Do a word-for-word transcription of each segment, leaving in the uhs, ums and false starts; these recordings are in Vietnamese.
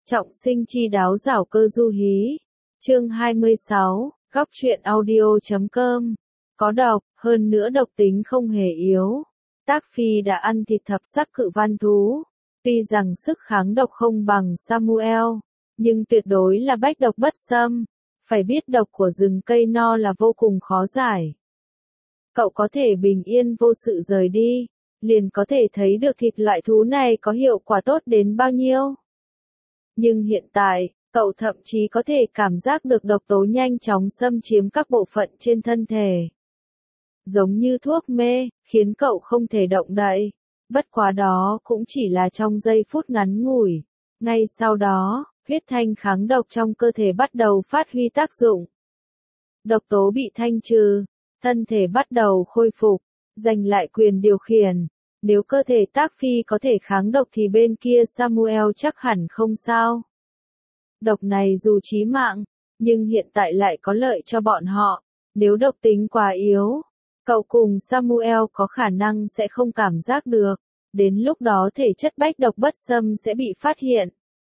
Trọng sinh chi đáo giảo cơ du hí. Chương hai mươi sáu, góc truyện audio.com. Có độc, hơn nữa độc tính không hề yếu. Tác Phi đã ăn thịt thập sắc cự văn thú. Tuy rằng sức kháng độc không bằng Samuel, nhưng tuyệt đối là bách độc bất xâm. Phải biết độc của rừng cây no là vô cùng khó giải. Cậu có thể bình yên vô sự rời đi, liền có thể thấy được thịt loại thú này có hiệu quả tốt đến bao nhiêu. Nhưng hiện tại, cậu thậm chí có thể cảm giác được độc tố nhanh chóng xâm chiếm các bộ phận trên thân thể. Giống như thuốc mê, khiến cậu không thể động đậy. Bất quá đó cũng chỉ là trong giây phút ngắn ngủi. Ngay sau đó, huyết thanh kháng độc trong cơ thể bắt đầu phát huy tác dụng. Độc tố bị thanh trừ, thân thể bắt đầu khôi phục, giành lại quyền điều khiển. Nếu cơ thể Tác Phi có thể kháng độc thì bên kia Samuel chắc hẳn không sao. Độc này dù chí mạng, nhưng hiện tại lại có lợi cho bọn họ. Nếu độc tính quá yếu, cậu cùng Samuel có khả năng sẽ không cảm giác được. Đến lúc đó thể chất bách độc bất xâm sẽ bị phát hiện.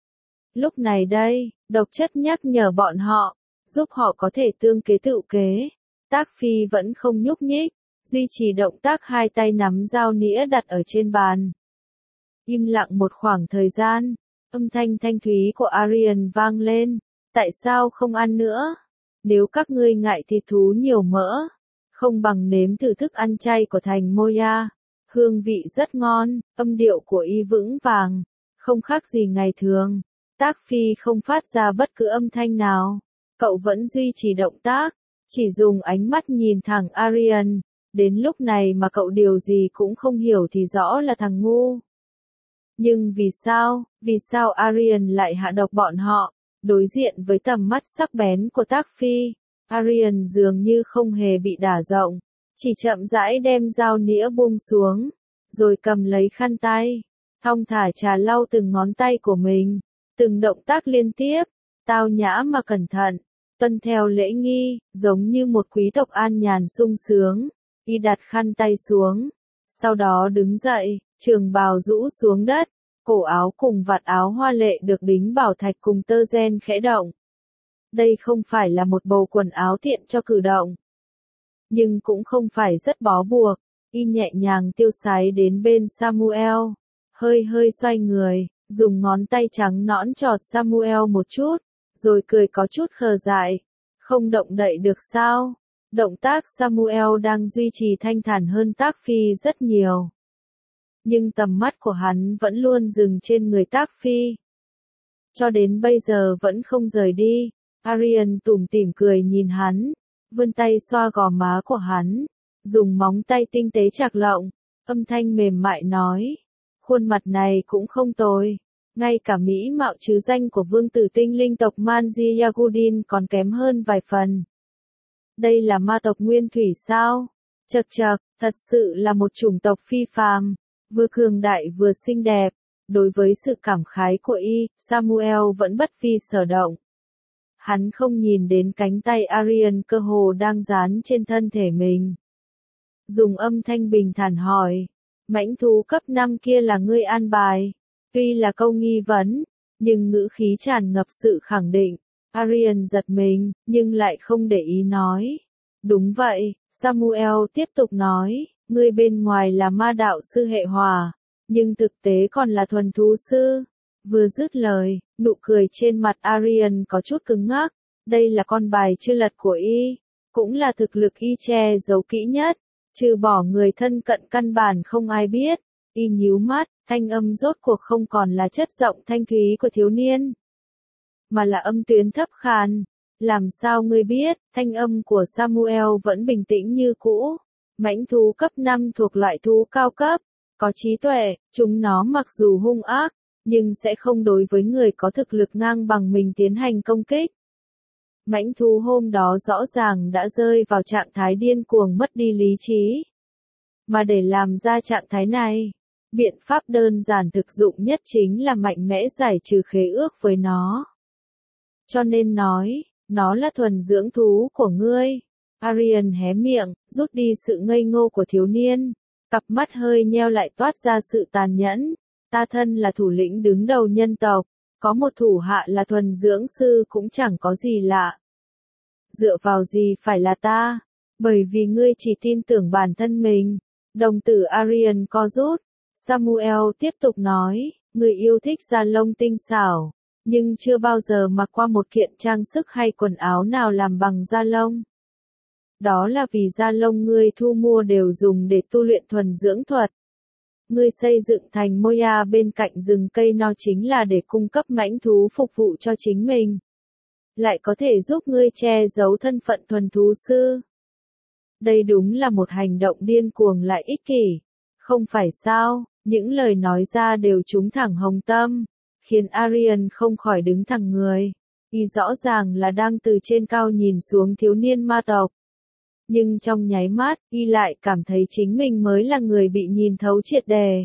Lúc này đây, độc chất nhắc nhở bọn họ, giúp họ có thể tương kế tự kế. Tác Phi vẫn không nhúc nhích, duy trì động tác hai tay nắm dao nĩa đặt ở trên bàn. Im lặng một khoảng thời gian, âm thanh thanh thúy của Arian vang lên, tại sao không ăn nữa? Nếu các ngươi ngại thịt thú nhiều mỡ, không bằng nếm thử thức ăn chay của thành Moya, hương vị rất ngon, âm điệu của y vững vàng, không khác gì ngày thường. Tác Phi không phát ra bất cứ âm thanh nào, cậu vẫn duy trì động tác, chỉ dùng ánh mắt nhìn thẳng Arian. Đến lúc này mà cậu điều gì cũng không hiểu thì rõ là thằng ngu. Nhưng vì sao, vì sao Arian lại hạ độc bọn họ? Đối diện với tầm mắt sắc bén của Tác Phi, Arian dường như không hề bị đả động, chỉ chậm rãi đem dao nĩa buông xuống, rồi cầm lấy khăn tay, thong thả trà lau từng ngón tay của mình, từng động tác liên tiếp, tao nhã mà cẩn thận, tuân theo lễ nghi, giống như một quý tộc an nhàn sung sướng. Y đặt khăn tay xuống, sau đó đứng dậy, trường bào rũ xuống đất, cổ áo cùng vạt áo hoa lệ được đính bảo thạch cùng tơ ren khẽ động. Đây không phải là một bầu quần áo tiện cho cử động, nhưng cũng không phải rất bó buộc. Y nhẹ nhàng tiêu sái đến bên Samuel, hơi hơi xoay người, dùng ngón tay trắng nõn chọt Samuel một chút, rồi cười có chút khờ dại. Không động đậy được sao? Động tác Samuel đang duy trì thanh thản hơn Tác Phi rất nhiều. Nhưng tầm mắt của hắn vẫn luôn dừng trên người Tác Phi. Cho đến bây giờ vẫn không rời đi. Arian tủm tỉm cười nhìn hắn, vươn tay xoa gò má của hắn, dùng móng tay tinh tế chạc lộng, âm thanh mềm mại nói. Khuôn mặt này cũng không tồi. Ngay cả mỹ mạo chứ danh của vương tử tinh linh tộc Manji Yagudin còn kém hơn vài phần. Đây là ma tộc nguyên thủy sao? Chậc chậc, thật sự là một chủng tộc phi phàm, vừa cường đại vừa xinh đẹp. Đối với sự cảm khái của y, Samuel vẫn bất vi sở động. Hắn không nhìn đến cánh tay Arian cơ hồ đang dán trên thân thể mình. Dùng âm thanh bình thản hỏi, mãnh thú cấp năm kia là ngươi an bài? Tuy là câu nghi vấn, nhưng ngữ khí tràn ngập sự khẳng định. Arian giật mình, nhưng lại không để ý nói. Đúng vậy, Samuel tiếp tục nói, ngươi bên ngoài là ma đạo sư hệ hỏa, nhưng thực tế còn là thuần thú sư. Vừa dứt lời, nụ cười trên mặt Arian có chút cứng ngắc. Đây là con bài chưa lật của y, cũng là thực lực y che giấu kỹ nhất, trừ bỏ người thân cận căn bản không ai biết. Y nhíu mắt, thanh âm rốt cuộc không còn là chất giọng thanh thúy của thiếu niên, mà là âm tuyến thấp khàn. Làm sao ngươi biết? Thanh âm của Samuel vẫn bình tĩnh như cũ. Mãnh thú cấp năm thuộc loại thú cao cấp, có trí tuệ, chúng nó mặc dù hung ác, nhưng sẽ không đối với người có thực lực ngang bằng mình tiến hành công kích. Mãnh thú hôm đó rõ ràng đã rơi vào trạng thái điên cuồng mất đi lý trí. Mà để làm ra trạng thái này, biện pháp đơn giản thực dụng nhất chính là mạnh mẽ giải trừ khế ước với nó. Cho nên nói, nó là thuần dưỡng thú của ngươi. Arian hé miệng, rút đi sự ngây ngô của thiếu niên. Cặp mắt hơi nheo lại toát ra sự tàn nhẫn. Ta thân là thủ lĩnh đứng đầu nhân tộc. Có một thủ hạ là thuần dưỡng sư cũng chẳng có gì lạ. Dựa vào gì phải là ta? Bởi vì ngươi chỉ tin tưởng bản thân mình. Đồng tử Arian co rút. Samuel tiếp tục nói, người yêu thích da lông tinh xảo, nhưng chưa bao giờ mặc qua một kiện trang sức hay quần áo nào làm bằng da lông. Đó là vì da lông ngươi thu mua đều dùng để tu luyện thuần dưỡng thuật. Ngươi xây dựng thành Moya bên cạnh rừng cây no chính là để cung cấp mãnh thú phục vụ cho chính mình. Lại có thể giúp ngươi che giấu thân phận thuần thú sư. Đây đúng là một hành động điên cuồng lại ích kỷ. Không phải sao, những lời nói ra đều trúng thẳng hồng tâm, khiến Arian không khỏi đứng thẳng người. Y rõ ràng là đang từ trên cao nhìn xuống thiếu niên ma tộc. Nhưng trong nháy mắt, y lại cảm thấy chính mình mới là người bị nhìn thấu triệt đề.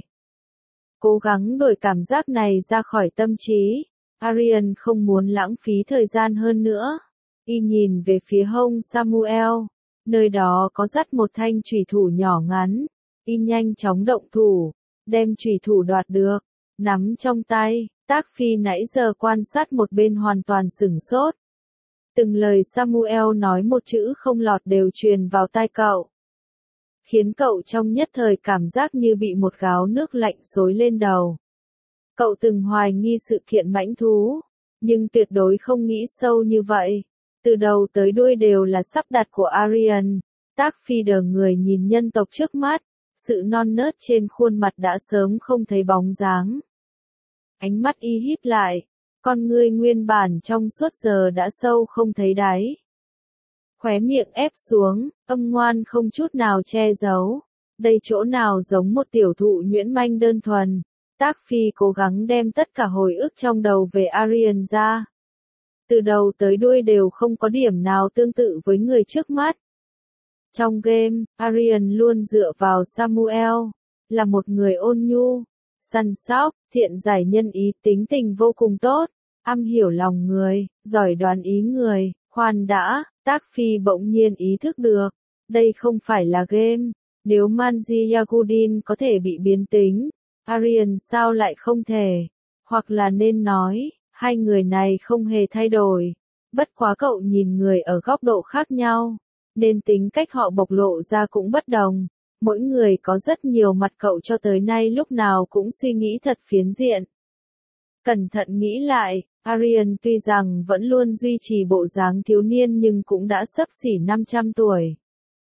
Cố gắng đuổi cảm giác này ra khỏi tâm trí. Arian không muốn lãng phí thời gian hơn nữa. Y nhìn về phía hông Samuel. Nơi đó có dắt một thanh chùy thủ nhỏ ngắn. Y nhanh chóng động thủ. Đem chùy thủ đoạt được. Nắm trong tay. Tác Phi nãy giờ quan sát một bên hoàn toàn sửng sốt. Từng lời Samuel nói một chữ không lọt đều truyền vào tai cậu. Khiến cậu trong nhất thời cảm giác như bị một gáo nước lạnh xối lên đầu. Cậu từng hoài nghi sự kiện mãnh thú, nhưng tuyệt đối không nghĩ sâu như vậy. Từ đầu tới đuôi đều là sắp đặt của Arian. Tác Phi đờ người nhìn nhân tộc trước mắt, sự non nớt trên khuôn mặt đã sớm không thấy bóng dáng. Ánh mắt y híp lại, con ngươi nguyên bản trong suốt giờ đã sâu không thấy đáy. Khóe miệng ép xuống, âm ngoan không chút nào che giấu. Đây chỗ nào giống một tiểu thụ nhuyễn manh đơn thuần. Tác Phi cố gắng đem tất cả hồi ức trong đầu về Arian ra. Từ đầu tới đuôi đều không có điểm nào tương tự với người trước mắt. Trong game, Arian luôn dựa vào Samuel, là một người ôn nhu, săn sóc, thiện giải nhân ý, tính tình vô cùng tốt, am hiểu lòng người, giỏi đoán ý người. Khoan đã, Tác Phi bỗng nhiên ý thức được, đây không phải là game. Nếu Manji Yagudin có thể bị biến tính, Arian sao lại không thể? Hoặc là nên nói, hai người này không hề thay đổi. Bất quá cậu nhìn người ở góc độ khác nhau, nên tính cách họ bộc lộ ra cũng bất đồng. Mỗi người có rất nhiều mặt, cậu cho tới nay lúc nào cũng suy nghĩ thật phiến diện. Cẩn thận nghĩ lại, Arian tuy rằng vẫn luôn duy trì bộ dáng thiếu niên nhưng cũng đã xấp xỉ năm trăm tuổi.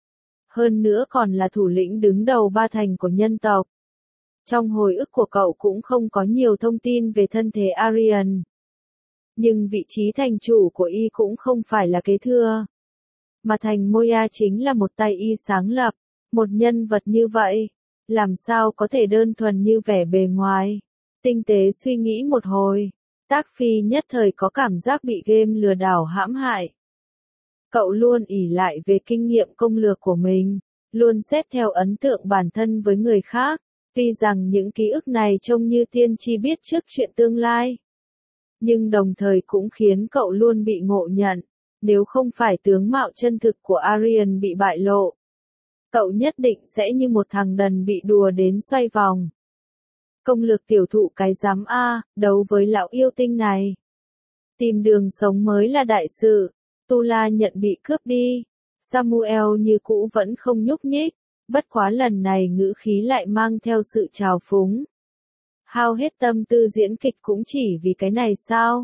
Hơn nữa còn là thủ lĩnh đứng đầu ba thành của nhân tộc. Trong hồi ức của cậu cũng không có nhiều thông tin về thân thể Arian. Nhưng vị trí thành chủ của y cũng không phải là kế thừa. Mà thành Moya chính là một tay y sáng lập. Một nhân vật như vậy, làm sao có thể đơn thuần như vẻ bề ngoài. Tinh tế suy nghĩ một hồi, Tác Phi nhất thời có cảm giác bị game lừa đảo hãm hại. Cậu luôn ỷ lại về kinh nghiệm công lược của mình, luôn xét theo ấn tượng bản thân với người khác, tuy rằng những ký ức này trông như tiên tri biết trước chuyện tương lai. Nhưng đồng thời cũng khiến cậu luôn bị ngộ nhận, nếu không phải tướng mạo chân thực của Arian bị bại lộ, cậu nhất định sẽ như một thằng đần bị đùa đến xoay vòng. Công lược tiểu thụ cái giám A, đấu với lão yêu tinh này. Tìm đường sống mới là đại sự. Tula nhận bị cướp đi. Samuel như cũ vẫn không nhúc nhích, bất quá lần này ngữ khí lại mang theo sự trào phúng. Hao hết tâm tư diễn kịch cũng chỉ vì cái này sao?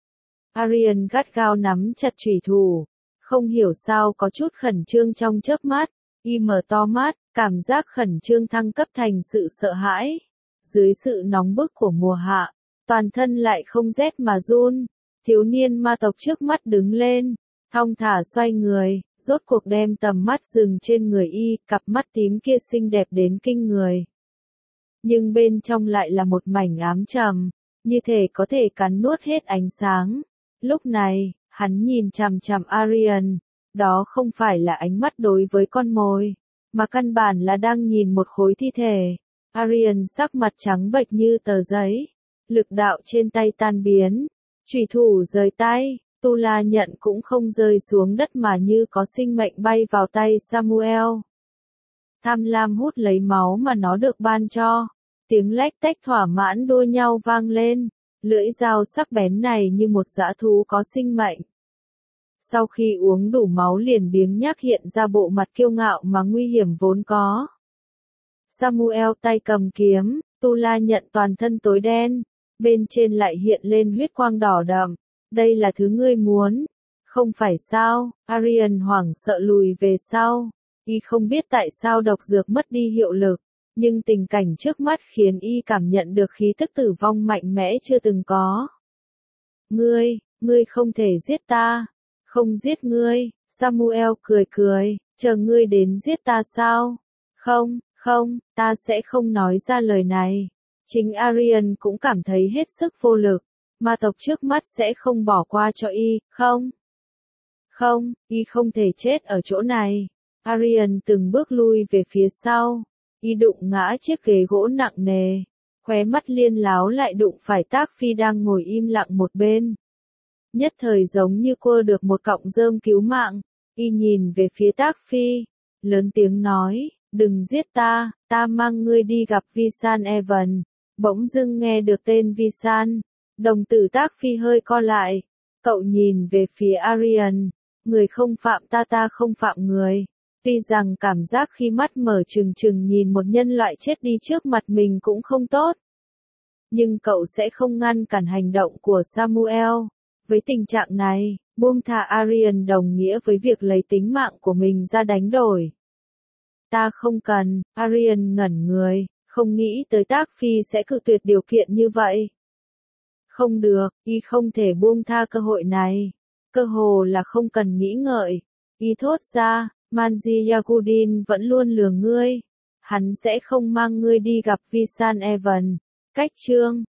Arian gắt gao nắm chặt chùy thủ, không hiểu sao có chút khẩn trương trong chớp mắt, y mở to mắt, cảm giác khẩn trương thăng cấp thành sự sợ hãi. Dưới sự nóng bức của mùa hạ, toàn thân lại không rét mà run. Thiếu niên ma tộc trước mắt đứng lên, thong thả xoay người, rốt cuộc đem tầm mắt dừng trên người y, cặp mắt tím kia xinh đẹp đến kinh người. Nhưng bên trong lại là một mảnh ám trầm, như thể có thể cắn nuốt hết ánh sáng. Lúc này, hắn nhìn chằm chằm Arian, đó không phải là ánh mắt đối với con mồi, mà căn bản là đang nhìn một khối thi thể. Arian sắc mặt trắng bệch như tờ giấy, lực đạo trên tay tan biến, chùy thủ rời tay, Tula nhận cũng không rơi xuống đất mà như có sinh mệnh bay vào tay Samuel. Tham lam hút lấy máu mà nó được ban cho, tiếng lách tách thỏa mãn đua nhau vang lên, Lưỡi dao sắc bén này như một dã thú có sinh mệnh. Sau khi uống đủ máu liền biếng nhác hiện ra bộ mặt kiêu ngạo mà nguy hiểm vốn có. Samuel tay cầm kiếm, Tu La nhận toàn thân tối đen, bên trên lại hiện lên huyết quang đỏ đậm. Đây là thứ ngươi muốn, không phải sao? Arian hoảng sợ lùi về sau. Y không biết tại sao độc dược mất đi hiệu lực, nhưng tình cảnh trước mắt khiến y cảm nhận được khí tức tử vong mạnh mẽ chưa từng có. Ngươi, ngươi không thể giết ta. Không giết ngươi, Samuel cười cười, chờ ngươi đến giết ta sao? Không, không, ta sẽ không nói ra lời này. Chính Arian cũng cảm thấy hết sức vô lực, ma tộc trước mắt sẽ không bỏ qua cho y, không? Không, y không thể chết ở chỗ này. Arian từng bước lui về phía sau, y đụng ngã chiếc ghế gỗ nặng nề, khóe mắt liên láo lại đụng phải Tác Phi đang ngồi im lặng một bên. Nhất thời giống như cô được một cọng rơm cứu mạng, y nhìn về phía Tác Phi, lớn tiếng nói, đừng giết ta, ta mang ngươi đi gặp Visan Evan. Bỗng dưng nghe được tên Visan, đồng tử Tác Phi hơi co lại, cậu nhìn về phía Arian, người không phạm ta ta không phạm người. Tuy rằng cảm giác khi mắt mở trừng trừng nhìn một nhân loại chết đi trước mặt mình cũng không tốt, nhưng cậu sẽ không ngăn cản hành động của Samuel. Với tình trạng này, buông thả Arian đồng nghĩa với việc lấy tính mạng của mình ra đánh đổi. Ta không cần, Arian ngẩn người, không nghĩ tới Tác Phi sẽ cự tuyệt điều kiện như vậy. Không được, y không thể buông tha cơ hội này. Cơ hồ là không cần nghĩ ngợi. Y thốt ra, Manji Yagudin vẫn luôn lừa ngươi. Hắn sẽ không mang ngươi đi gặp Visan Evan. Cách chương